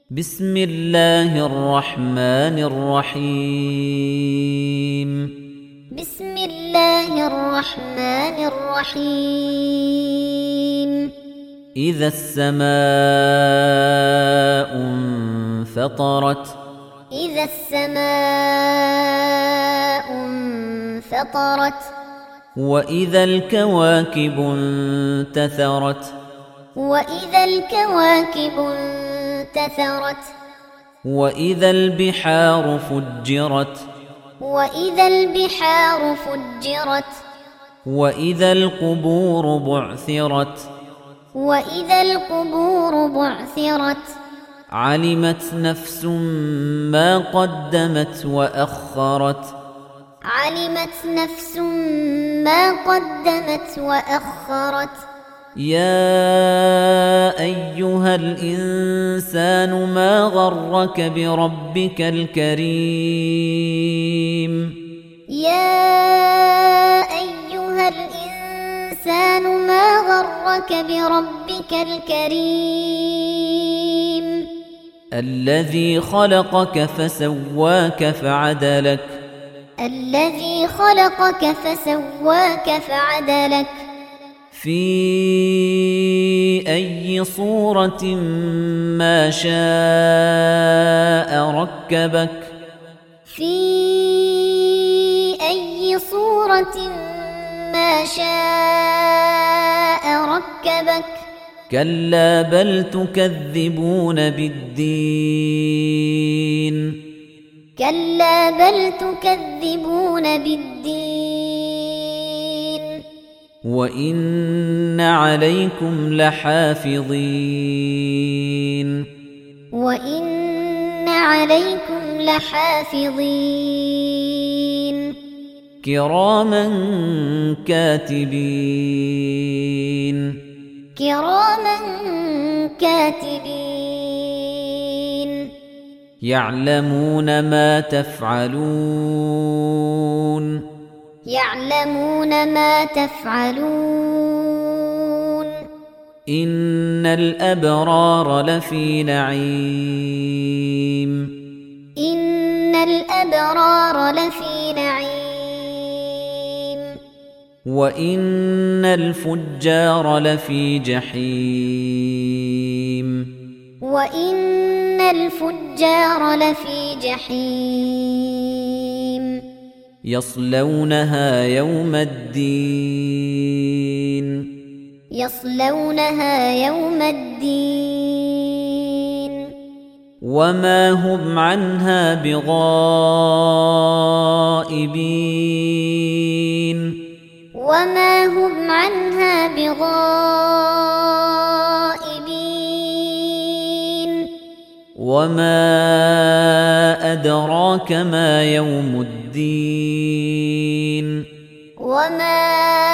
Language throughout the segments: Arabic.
بسم الله الرحمن الرحيم بسم الله الرحمن الرحيم إذا السماء انفطرت إذا السماء انفطرت وإذا الكواكب انتثرت وإذا الكواكب انتثرت وإذا البحار فجرت وإذا البحار فجرت وإذا القبور بعثرت وإذا القبور بعثرت علمت نفس ما قدمت وأخرت علمت نفس ما قدمت وأخرت يا أيها الإنسان ما غرك بربك الكريم يا أيها الإنسان ما غرك بربك الكريم الذي خلقك فسواك فعدلك الذي خلقك فسواك فعدلك في أي صورة ما شاء ركبك في أي صورة ما شاء ركبك كلا بل تكذبون بالدين كلا بل تكذبون بالدين وإن عليكم لحافظين وإن عليكم لحافظين كراما كاتبين كراما كاتبين يعلمون ما تفعلون يعلمون ما تفعلون إن الأبرار لفي نعيم إن الأبرار لفي نعيم وإن الفجار لفي جحيم وإن الفجار لفي جحيم يصلونها يوم الدين يصلونها يوم الدين وما هم عنها بغائبين وما هم عنها بغائبين وما أدراك ما يوم الدين وما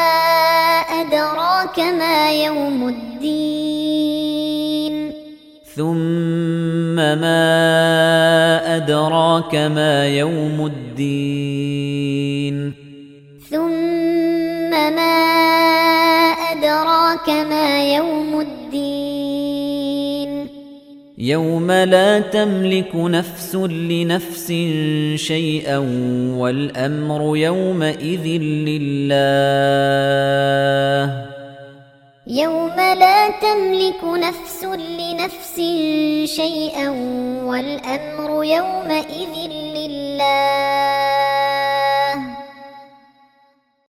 أدراك ما يوم الدين ثم ما أدراك ما يوم الدين ثم ما أدراك ما يوم الدين يوم لا تملك نفس لنفس شيئا والأمر يومئذ لله يوم لا تملك نفس لنفس شيئا والأمر يومئذ